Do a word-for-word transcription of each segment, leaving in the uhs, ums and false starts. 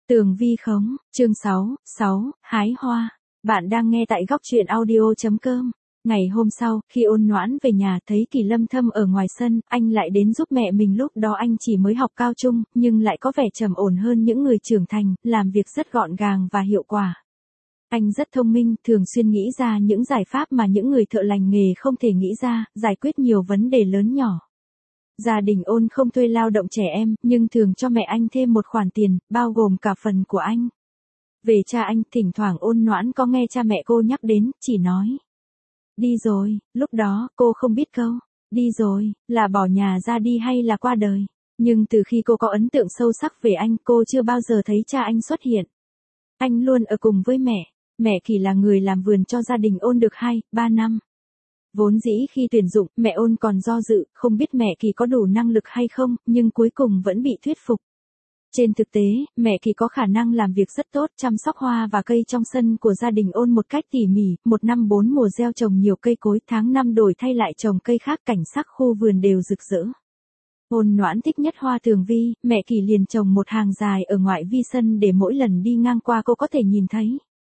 Tường vi khống, chương sáu, sáu, hái hoa. Bạn đang nghe tại góc truyện audio.com. Ngày hôm sau, khi Ôn Noãn về nhà thấy Kỳ Lâm Thâm ở ngoài sân, anh lại đến giúp mẹ mình. Lúc đó anh chỉ mới học cao trung, nhưng lại có vẻ trầm ổn hơn những người trưởng thành, làm việc rất gọn gàng và hiệu quả. Anh rất thông minh, thường xuyên nghĩ ra những giải pháp mà những người thợ lành nghề không thể nghĩ ra, giải quyết nhiều vấn đề lớn nhỏ. Gia đình Ôn không thuê lao động trẻ em, nhưng thường cho mẹ anh thêm một khoản tiền, bao gồm cả phần của anh. Về cha anh, thỉnh thoảng Ôn Noãn có nghe cha mẹ cô nhắc đến, chỉ nói. Đi rồi, lúc đó, cô không biết câu. Đi rồi, là bỏ nhà ra đi hay là qua đời. Nhưng từ khi cô có ấn tượng sâu sắc về anh, cô chưa bao giờ thấy cha anh xuất hiện. Anh luôn ở cùng với mẹ. Mẹ Kỳ là người làm vườn cho gia đình Ôn được hai, ba năm. Vốn dĩ khi tuyển dụng, mẹ Ôn còn do dự, không biết mẹ Kỳ có đủ năng lực hay không, nhưng cuối cùng vẫn bị thuyết phục. Trên thực tế, mẹ Kỳ có khả năng làm việc rất tốt, chăm sóc hoa và cây trong sân của gia đình Ôn một cách tỉ mỉ, một năm bốn mùa gieo trồng nhiều cây cối, tháng năm đổi thay lại trồng cây khác, cảnh sắc khu vườn đều rực rỡ. Ôn Noãn thích nhất hoa tường vi, mẹ Kỳ liền trồng một hàng dài ở ngoại vi sân để mỗi lần đi ngang qua cô có thể nhìn thấy.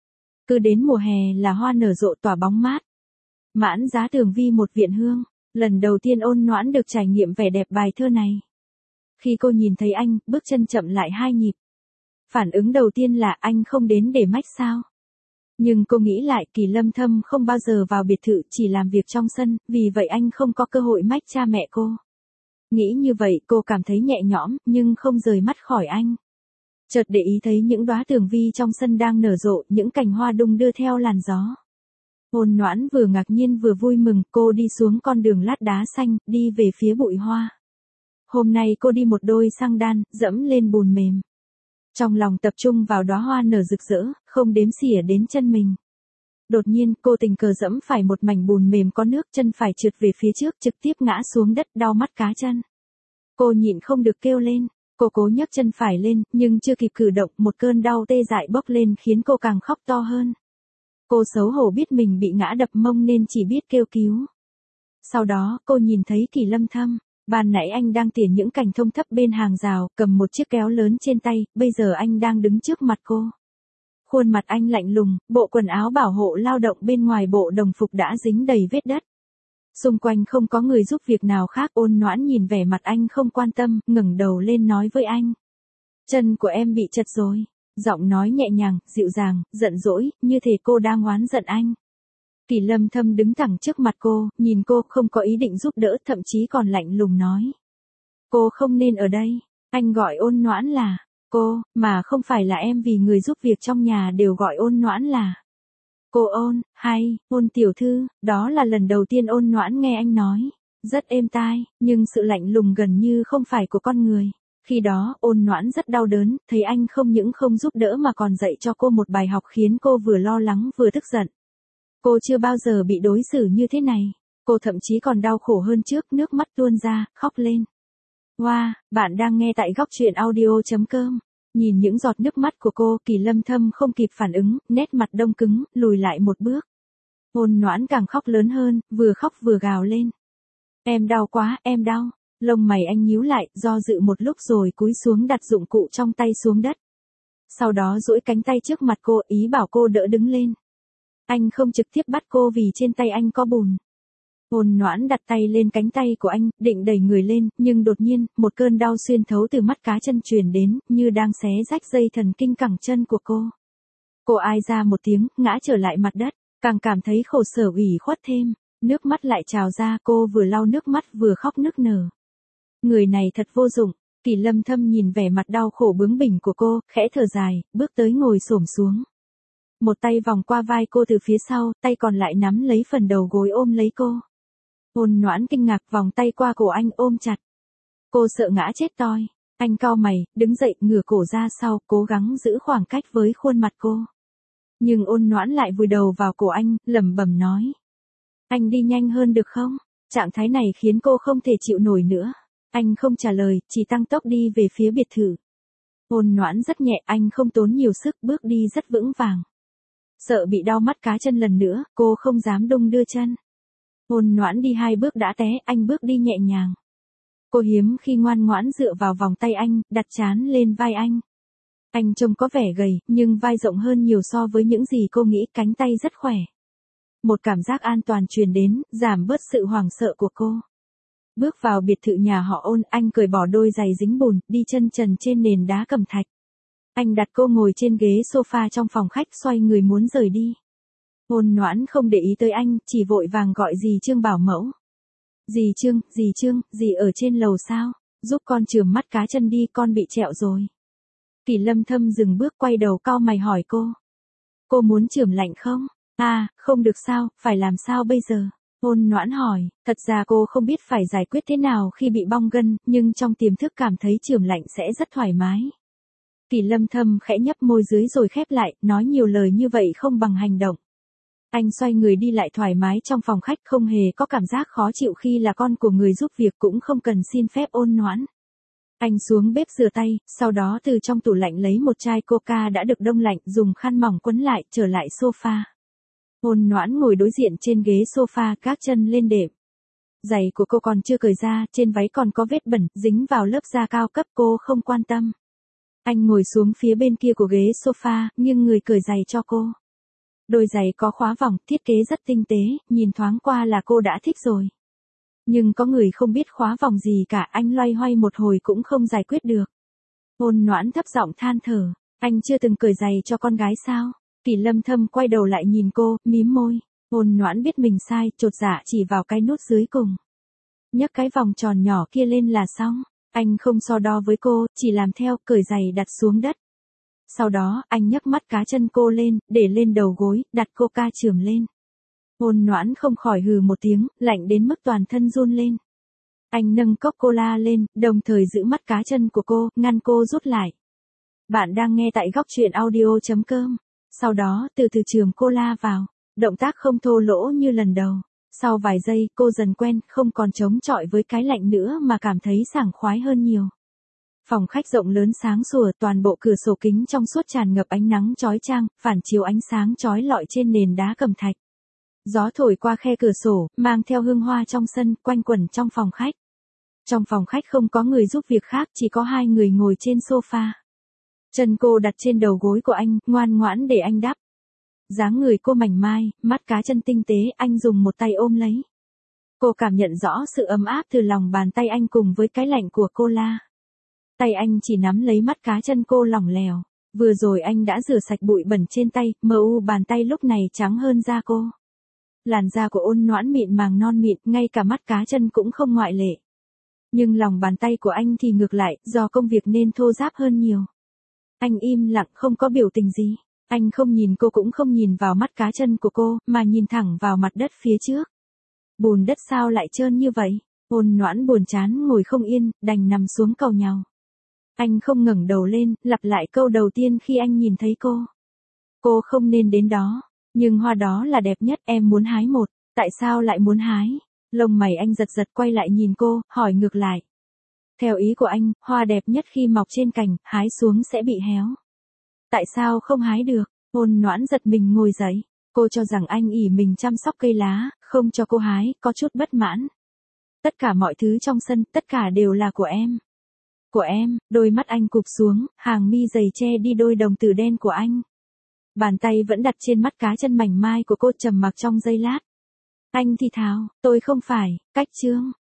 Cứ đến mùa hè là hoa nở rộ tỏa bóng mát. Mãn giá tường vi một viện hương. Lần đầu tiên Ôn Noãn được trải nghiệm vẻ đẹp bài thơ này. Khi cô nhìn thấy anh, bước chân chậm lại hai nhịp. Phản ứng đầu tiên là anh không đến để mách sao. Nhưng cô nghĩ lại, Kỳ Lâm Thâm không bao giờ vào biệt thự, chỉ làm việc trong sân, vì vậy anh không có cơ hội mách cha mẹ cô. Nghĩ như vậy, cô cảm thấy nhẹ nhõm, nhưng không rời mắt khỏi anh. Chợt để ý thấy những đóa tường vi trong sân đang nở rộ, những cành hoa đung đưa theo làn gió. Ôn Noãn vừa ngạc nhiên vừa vui mừng, cô đi xuống con đường lát đá xanh, đi về phía bụi hoa. Hôm nay cô đi một đôi xăng đan, dẫm lên bùn mềm. Trong lòng tập trung vào đóa hoa nở rực rỡ, không đếm xỉa đến chân mình. Đột nhiên, cô tình cờ dẫm phải một mảnh bùn mềm có nước, chân phải trượt về phía trước, trực tiếp ngã xuống đất, đau mắt cá chân. Cô nhịn không được kêu lên. Cô cố nhấc chân phải lên, nhưng chưa kịp cử động, một cơn đau tê dại bốc lên khiến cô càng khóc to hơn. Cô xấu hổ biết mình bị ngã đập mông nên chỉ biết kêu cứu. Sau đó, cô nhìn thấy Kỳ Lâm Thâm. Ban nãy anh đang tỉa những cành thông thấp bên hàng rào, cầm một chiếc kéo lớn trên tay, bây giờ anh đang đứng trước mặt cô. Khuôn mặt anh lạnh lùng, bộ quần áo bảo hộ lao động bên ngoài bộ đồng phục đã dính đầy vết đất. Xung quanh không có người giúp việc nào khác. Ôn Noãn nhìn vẻ mặt anh không quan tâm, ngẩng đầu lên nói với anh. Chân của em bị chật rồi. Giọng nói nhẹ nhàng, dịu dàng, giận dỗi, như thể cô đang oán giận anh. Kỳ Lâm Thâm đứng thẳng trước mặt cô, nhìn cô không có ý định giúp đỡ, thậm chí còn lạnh lùng nói. Cô không nên ở đây. Anh gọi Ôn Noãn là cô, mà không phải là em, vì người giúp việc trong nhà đều gọi Ôn Noãn là cô Ôn, hay, Ôn tiểu thư. Đó là lần đầu tiên Ôn Noãn nghe anh nói. Rất êm tai, nhưng sự lạnh lùng gần như không phải của con người. Khi đó, Ôn Noãn rất đau đớn, thấy anh không những không giúp đỡ mà còn dạy cho cô một bài học khiến cô vừa lo lắng vừa tức giận. Cô chưa bao giờ bị đối xử như thế này. Cô thậm chí còn đau khổ hơn trước, nước mắt tuôn ra, khóc lên. Wow, bạn đang nghe tại góc truyện audio.com. Nhìn những giọt nước mắt của cô, Kỳ Lâm Thâm không kịp phản ứng, nét mặt đông cứng, lùi lại một bước. Ôn Noãn càng khóc lớn hơn, vừa khóc vừa gào lên. Em đau quá, em đau. Lông mày anh nhíu lại, do dự một lúc rồi cúi xuống đặt dụng cụ trong tay xuống đất. Sau đó duỗi cánh tay trước mặt cô, ý bảo cô đỡ đứng lên. Anh không trực tiếp bắt cô vì trên tay anh có bùn. Ôn Noãn đặt tay lên cánh tay của anh, định đẩy người lên, nhưng đột nhiên, một cơn đau xuyên thấu từ mắt cá chân truyền đến, như đang xé rách dây thần kinh cẳng chân của cô. Cô ai ra một tiếng, ngã trở lại mặt đất, càng cảm thấy khổ sở ủy khuất thêm. Nước mắt lại trào ra, cô vừa lau nước mắt vừa khóc nức nở. Người này thật vô dụng. Kỳ Lâm Thâm nhìn vẻ mặt đau khổ bướng bỉnh của cô, khẽ thở dài, bước tới ngồi xổm xuống. Một tay vòng qua vai cô từ phía sau, tay còn lại nắm lấy phần đầu gối ôm lấy cô. Ôn Noãn kinh ngạc vòng tay qua cổ anh ôm chặt. Cô sợ ngã chết toi. Anh cau mày, đứng dậy, ngửa cổ ra sau, cố gắng giữ khoảng cách với khuôn mặt cô. Nhưng Ôn Noãn lại vùi đầu vào cổ anh, lẩm bẩm nói. Anh đi nhanh hơn được không? Trạng thái này khiến cô không thể chịu nổi nữa. Anh không trả lời, chỉ tăng tốc đi về phía biệt thự. Ôn Noãn rất nhẹ, anh không tốn nhiều sức, bước đi rất vững vàng. Sợ bị đau mắt cá chân lần nữa, cô không dám đung đưa chân. Ôn Noãn đi hai bước đã té, anh bước đi nhẹ nhàng. Cô hiếm khi ngoan ngoãn dựa vào vòng tay anh, đặt trán lên vai anh. Anh trông có vẻ gầy, nhưng vai rộng hơn nhiều so với những gì cô nghĩ, cánh tay rất khỏe. Một cảm giác an toàn truyền đến, giảm bớt sự hoảng sợ của cô. Bước vào biệt thự nhà họ Ôn, anh cởi bỏ đôi giày dính bùn, đi chân trần trên nền đá cẩm thạch. Anh đặt cô ngồi trên ghế sofa trong phòng khách, xoay người muốn rời đi. Ôn Noãn không để ý tới anh, chỉ vội vàng gọi dì Trương bảo mẫu. Dì Trương, dì Trương, dì ở trên lầu sao? Giúp con chườm mắt cá chân đi, con bị trẹo rồi. Kỳ Lâm Thâm dừng bước, quay đầu cau mày hỏi cô. Cô muốn chườm lạnh không? À, không được sao, phải làm sao bây giờ? Ôn Noãn hỏi, thật ra cô không biết phải giải quyết thế nào khi bị bong gân, nhưng trong tiềm thức cảm thấy chườm lạnh sẽ rất thoải mái. Kỳ Lâm Thâm khẽ nhấp môi dưới rồi khép lại, nói nhiều lời như vậy không bằng hành động. Anh xoay người đi lại thoải mái trong phòng khách, không hề có cảm giác khó chịu khi là con của người giúp việc, cũng không cần xin phép Ôn Noãn. Anh xuống bếp rửa tay, sau đó từ trong tủ lạnh lấy một chai coca đã được đông lạnh, dùng khăn mỏng quấn lại, trở lại sofa. Ôn Noãn ngồi đối diện trên ghế sofa, gác chân lên đệm. Giày của cô còn chưa cởi ra, trên váy còn có vết bẩn, dính vào lớp da cao cấp, cô không quan tâm. Anh ngồi xuống phía bên kia của ghế sofa, nghiêng người cởi giày cho cô. Đôi giày có khóa vòng, thiết kế rất tinh tế, nhìn thoáng qua là cô đã thích rồi. Nhưng có người không biết khóa vòng gì cả, anh loay hoay một hồi cũng không giải quyết được. Ôn Noãn thấp giọng than thở, anh chưa từng cởi giày cho con gái sao? Kỳ Lâm Thâm quay đầu lại nhìn cô, mím môi. Ôn Noãn biết mình sai, chột dạ chỉ vào cái nút dưới cùng. Nhấc cái vòng tròn nhỏ kia lên là xong. Anh không so đo với cô, chỉ làm theo, cởi giày đặt xuống đất. Sau đó, anh nhấc mắt cá chân cô lên, để lên đầu gối, đặt coca chườm lên. Ôn Noãn không khỏi hừ một tiếng, lạnh đến mức toàn thân run lên. Anh nâng cốc cola lên, đồng thời giữ mắt cá chân của cô, ngăn cô rút lại. Bạn đang nghe tại góc truyện audio chấm com. Sau đó, từ từ chườm cola vào. Động tác không thô lỗ như lần đầu. Sau vài giây, cô dần quen, không còn chống chọi với cái lạnh nữa mà cảm thấy sảng khoái hơn nhiều. Phòng khách rộng lớn sáng sủa, toàn bộ cửa sổ kính trong suốt tràn ngập ánh nắng chói chang, phản chiếu ánh sáng chói lọi trên nền đá cẩm thạch. Gió thổi qua khe cửa sổ, mang theo hương hoa trong sân, quanh quẩn trong phòng khách. Trong phòng khách không có người giúp việc khác, chỉ có hai người ngồi trên sofa. Chân cô đặt trên đầu gối của anh, ngoan ngoãn để anh đắp. Dáng người cô mảnh mai, mắt cá chân tinh tế, anh dùng một tay ôm lấy. Cô cảm nhận rõ sự ấm áp từ lòng bàn tay anh cùng với cái lạnh của cola. Tay anh chỉ nắm lấy mắt cá chân cô lỏng lẻo. Vừa rồi anh đã rửa sạch bụi bẩn trên tay, mờ u bàn tay lúc này trắng hơn da cô. Làn da của Ôn Noãn mịn màng non mịn, ngay cả mắt cá chân cũng không ngoại lệ. Nhưng lòng bàn tay của anh thì ngược lại, do công việc nên thô ráp hơn nhiều. Anh im lặng, không có biểu tình gì. Anh không nhìn cô cũng không nhìn vào mắt cá chân của cô, mà nhìn thẳng vào mặt đất phía trước. Bùn đất sao lại trơn như vậy? Ôn Noãn buồn chán ngồi không yên, đành nằm xuống cầu nhàu. Anh không ngẩng đầu lên, lặp lại câu đầu tiên khi anh nhìn thấy cô. Cô không nên đến đó, nhưng hoa đó là đẹp nhất, em muốn hái một. Tại sao lại muốn hái? Lông mày anh giật giật, quay lại nhìn cô, hỏi ngược lại. Theo ý của anh, hoa đẹp nhất khi mọc trên cành, hái xuống sẽ bị héo. Tại sao không hái được? Ôn Noãn giật mình ngồi dậy. Cô cho rằng anh ỷ mình chăm sóc cây lá, không cho cô hái, có chút bất mãn. Tất cả mọi thứ trong sân, tất cả đều là của em. Của em, đôi mắt anh cụp xuống, hàng mi dày che đi đôi đồng tử đen của anh. Bàn tay vẫn đặt trên mắt cá chân mảnh mai của cô, trầm mặc trong giây lát. Anh thì thào, tôi không phải, cách Trương.